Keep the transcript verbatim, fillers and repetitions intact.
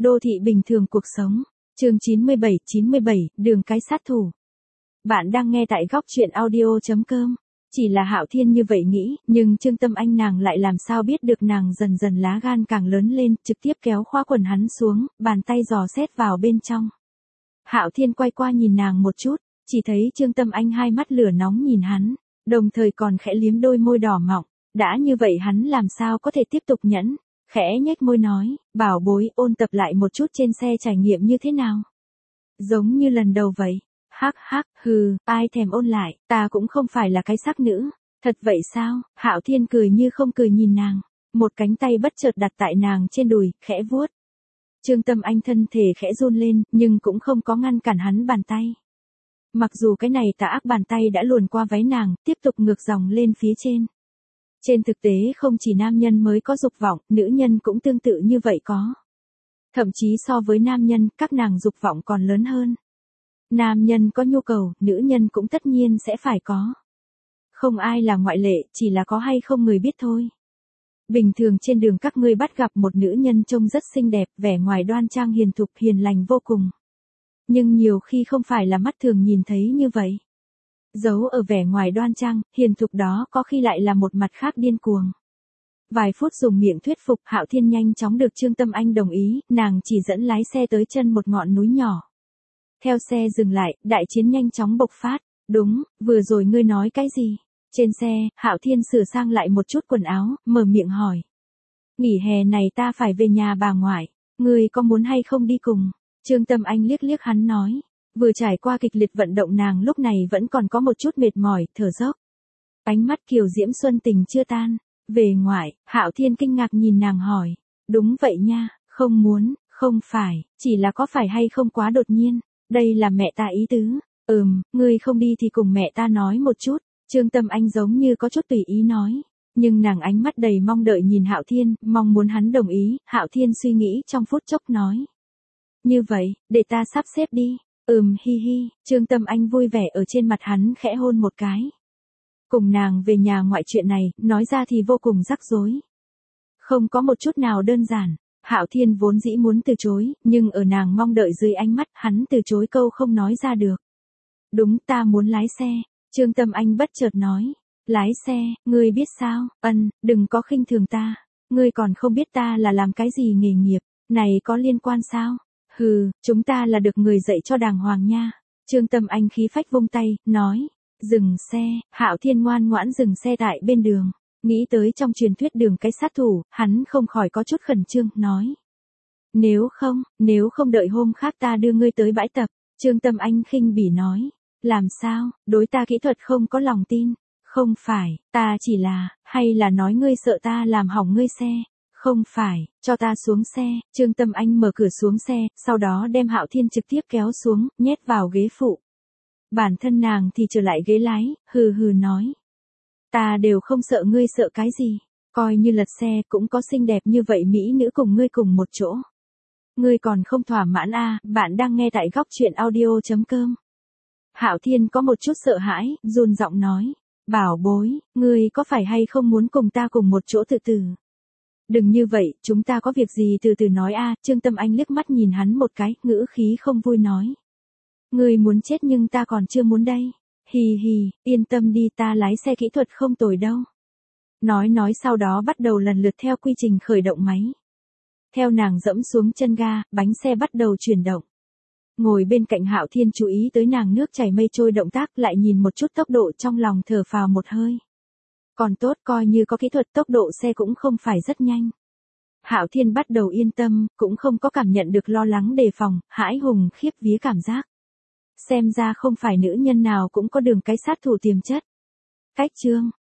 Đô thị bình thường cuộc sống. Chương chín mươi bảy chín mươi bảy, đường cái sát thủ. Bạn đang nghe tại góc truyện audio chấm com. Chỉ là Hạo Thiên như vậy nghĩ, nhưng Trương Tâm Anh nàng lại làm sao biết được nàng dần dần lá gan càng lớn lên, trực tiếp kéo khóa quần hắn xuống, bàn tay dò xét vào bên trong. Hạo Thiên quay qua nhìn nàng một chút, chỉ thấy Trương Tâm Anh hai mắt lửa nóng nhìn hắn, đồng thời còn khẽ liếm đôi môi đỏ mọng, đã như vậy hắn làm sao có thể tiếp tục nhẫn, khẽ nhếch môi nói, bảo bối ôn tập lại một chút trên xe trải nghiệm như thế nào. Giống như lần đầu vậy. Hắc hắc, hừ, ai thèm ôn lại, ta cũng không phải là cái sắc nữ. Thật vậy sao? Hạo Thiên cười như không cười nhìn nàng, một cánh tay bất chợt đặt tại nàng trên đùi, khẽ vuốt. Trương Tâm Anh thân thể khẽ run lên, nhưng cũng không có ngăn cản hắn bàn tay. Mặc dù cái này tà ác bàn tay đã luồn qua váy nàng, tiếp tục ngược dòng lên phía trên. Trên thực tế không chỉ nam nhân mới có dục vọng, nữ nhân cũng tương tự như vậy có. Thậm chí so với nam nhân, các nàng dục vọng còn lớn hơn. Nam nhân có nhu cầu, nữ nhân cũng tất nhiên sẽ phải có. Không ai là ngoại lệ, chỉ là có hay không người biết thôi. Bình thường trên đường các ngươi bắt gặp một nữ nhân trông rất xinh đẹp, vẻ ngoài đoan trang hiền thục hiền lành vô cùng. Nhưng nhiều khi không phải là mắt thường nhìn thấy như vậy. Giấu ở vẻ ngoài đoan trang, hiền thục đó có khi lại là một mặt khác điên cuồng. Vài phút dùng miệng thuyết phục, Hạo Thiên nhanh chóng được Trương Tâm Anh đồng ý, nàng chỉ dẫn lái xe tới chân một ngọn núi nhỏ. Theo xe dừng lại, đại chiến nhanh chóng bộc phát. Đúng, vừa rồi ngươi nói cái gì? Trên xe, Hạo Thiên sửa sang lại một chút quần áo, mở miệng hỏi. Nghỉ hè này ta phải về nhà bà ngoại, ngươi có muốn hay không đi cùng? Trương Tâm Anh liếc liếc hắn nói. Vừa trải qua kịch liệt vận động nàng lúc này vẫn còn có một chút mệt mỏi, thở dốc. Ánh mắt kiều diễm xuân tình chưa tan. Về ngoại, Hạo Thiên kinh ngạc nhìn nàng hỏi. Đúng vậy nha, không muốn, không phải, chỉ là có phải hay không quá đột nhiên. Đây là mẹ ta ý tứ. Ừm, ngươi không đi thì cùng mẹ ta nói một chút. Trương Tâm Anh giống như có chút tùy ý nói. Nhưng nàng ánh mắt đầy mong đợi nhìn Hạo Thiên, mong muốn hắn đồng ý. Hạo Thiên suy nghĩ trong phút chốc nói. Như vậy, để ta sắp xếp đi. Ừm hi hi, Trương Tâm Anh vui vẻ ở trên mặt hắn khẽ hôn một cái. Cùng nàng về nhà ngoại chuyện này, nói ra thì vô cùng rắc rối. Không có một chút nào đơn giản. Hạo Thiên vốn dĩ muốn từ chối, nhưng ở nàng mong đợi dưới ánh mắt, hắn từ chối câu không nói ra được. Đúng, ta muốn lái xe. Trương Tâm Anh bất chợt nói. Lái xe, ngươi biết sao? Ân, đừng có khinh thường ta. Ngươi còn không biết ta là làm cái gì nghề nghiệp. Này có liên quan sao? Hừ, chúng ta là được người dạy cho đàng hoàng nha. Trương Tâm Anh khí phách vung tay, nói. Dừng xe, Hạo Thiên ngoan ngoãn dừng xe tại bên đường. Nghĩ tới trong truyền thuyết đường cái sát thủ, hắn không khỏi có chút khẩn trương, nói. Nếu không, nếu không đợi hôm khác ta đưa ngươi tới bãi tập. Trương Tâm Anh khinh bỉ nói. Làm sao, đối ta kỹ thuật không có lòng tin. Không phải, ta chỉ là, hay là nói ngươi sợ ta làm hỏng ngươi xe. Không phải, cho ta xuống xe. Trương Tâm Anh mở cửa xuống xe, sau đó đem Hạo Thiên trực tiếp kéo xuống, nhét vào ghế phụ. Bản thân nàng thì trở lại ghế lái, hừ hừ nói. Ta đều không sợ ngươi sợ cái gì, coi như lật xe cũng có xinh đẹp như vậy mỹ nữ cùng ngươi cùng một chỗ. Ngươi còn không thỏa mãn à, bạn đang nghe tại góc truyện audio chấm com. Hạo Thiên có một chút sợ hãi, run giọng nói. Bảo bối, ngươi có phải hay không muốn cùng ta cùng một chỗ từ từ? Đừng như vậy, chúng ta có việc gì từ từ nói a. Trương Tâm Anh liếc mắt nhìn hắn một cái, ngữ khí không vui nói. Ngươi muốn chết nhưng ta còn chưa muốn đây. Hì hì, yên tâm đi, ta lái xe kỹ thuật không tồi đâu. Nói nói sau đó bắt đầu lần lượt theo quy trình khởi động máy. Theo nàng dẫm xuống chân ga, bánh xe bắt đầu chuyển động. Ngồi bên cạnh Hạo Thiên chú ý tới nàng nước chảy mây trôi động tác, lại nhìn một chút tốc độ trong lòng thở phào một hơi. Còn tốt, coi như có kỹ thuật, tốc độ xe cũng không phải rất nhanh. Hạo Thiên bắt đầu yên tâm, cũng không có cảm nhận được lo lắng đề phòng, hãi hùng khiếp vía cảm giác. Xem ra không phải nữ nhân nào cũng có đường cái sát thủ tiềm chất. Cách chương,